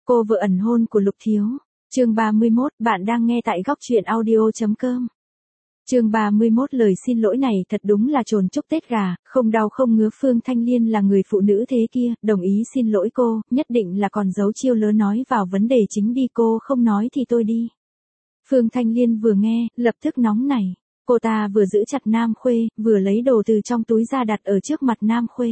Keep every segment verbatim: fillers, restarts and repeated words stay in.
Cô vợ ẩn hôn của Lục Thiếu. Chương ba mươi mốt, bạn đang nghe tại góc truyện audio chấm com. Chương ba mươi mốt, lời xin lỗi này thật đúng là trồn chúc Tết gà, không đau không ngứa. Phương Thanh Liên là người phụ nữ thế kia, đồng ý xin lỗi cô, nhất định là còn giấu chiêu lớ nói vào vấn đề chính đi, cô không nói thì tôi đi. Phương Thanh Liên vừa nghe, lập tức nóng nảy. Cô ta vừa giữ chặt Nam Khuê, vừa lấy đồ từ trong túi ra đặt ở trước mặt Nam Khuê.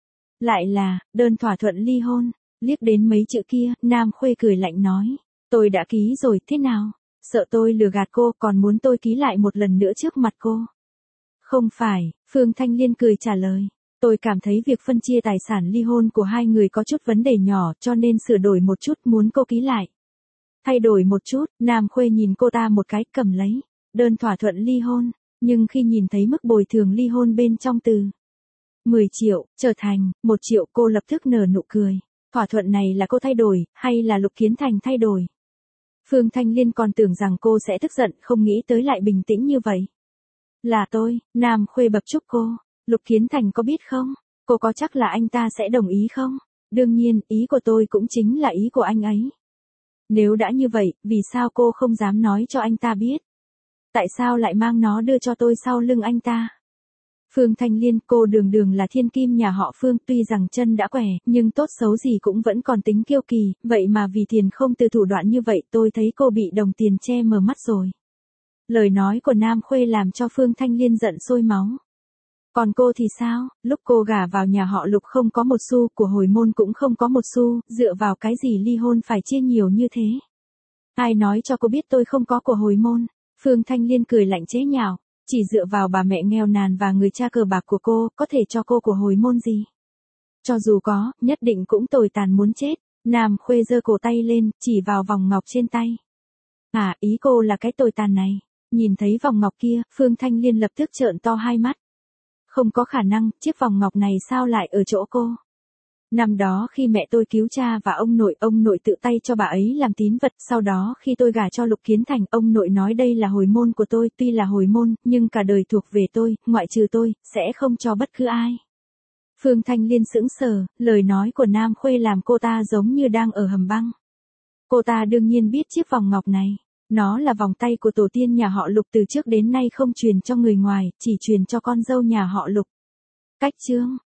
Lại là, đơn thỏa thuận ly hôn. Liếc đến mấy chữ kia, Nam Khuê cười lạnh nói. Tôi đã ký rồi, thế nào? Sợ tôi lừa gạt cô, còn muốn tôi ký lại một lần nữa trước mặt cô? Không phải, Phương Thanh Liên cười trả lời. Tôi cảm thấy việc phân chia tài sản ly hôn của hai người có chút vấn đề nhỏ, cho nên sửa đổi một chút, muốn cô ký lại. Thay đổi một chút, Nam Khuê nhìn cô ta một cái, cầm lấy. Đơn thỏa thuận ly hôn, nhưng khi nhìn thấy mức bồi thường ly hôn bên trong từ mười triệu, trở thành một triệu, cô lập tức nở nụ cười. Thỏa thuận này là cô thay đổi, hay là Lục Kiến Thành thay đổi? Phương Thanh Liên còn tưởng rằng cô sẽ tức giận, không nghĩ tới lại bình tĩnh như vậy. Là tôi, Nam Khuê bập chúc cô. Lục Kiến Thành có biết không? Cô có chắc là anh ta sẽ đồng ý không? Đương nhiên, ý của tôi cũng chính là ý của anh ấy. Nếu đã như vậy, vì sao cô không dám nói cho anh ta biết? Tại sao lại mang nó đưa cho tôi sau lưng anh ta? Phương Thanh Liên, cô đường đường là thiên kim nhà họ Phương, tuy rằng chân đã quẻ, nhưng tốt xấu gì cũng vẫn còn tính kiêu kỳ, vậy mà vì tiền không từ thủ đoạn như vậy, tôi thấy cô bị đồng tiền che mờ mắt rồi. Lời nói của Nam Khuê làm cho Phương Thanh Liên giận sôi máu. Còn cô thì sao? Lúc cô gả vào nhà họ Lục không có một xu, của hồi môn cũng không có một xu, dựa vào cái gì ly hôn phải chia nhiều như thế? Ai nói cho cô biết tôi không có của hồi môn? Phương Thanh Liên cười lạnh chế nhạo. Chỉ dựa vào bà mẹ nghèo nàn và người cha cờ bạc của cô, có thể cho cô của hồi môn gì? Cho dù có, nhất định cũng tồi tàn muốn chết. Nam Khuê giơ cổ tay lên, chỉ vào vòng ngọc trên tay. À, ý cô là cái tồi tàn này. Nhìn thấy vòng ngọc kia, Phương Thanh Liên lập tức trợn to hai mắt. Không có khả năng, chiếc vòng ngọc này sao lại ở chỗ cô? Năm đó khi mẹ tôi cứu cha và ông nội, ông nội tự tay cho bà ấy làm tín vật, sau đó khi tôi gả cho Lục Kiến Thành, ông nội nói đây là hồi môn của tôi, tuy là hồi môn, nhưng cả đời thuộc về tôi, ngoại trừ tôi, sẽ không cho bất cứ ai. Phương Thanh Liên sững sờ, lời nói của Nam Khuê làm cô ta giống như đang ở hầm băng. Cô ta đương nhiên biết chiếc vòng ngọc này, nó là vòng tay của tổ tiên nhà họ Lục, từ trước đến nay không truyền cho người ngoài, chỉ truyền cho con dâu nhà họ Lục. Cách chương,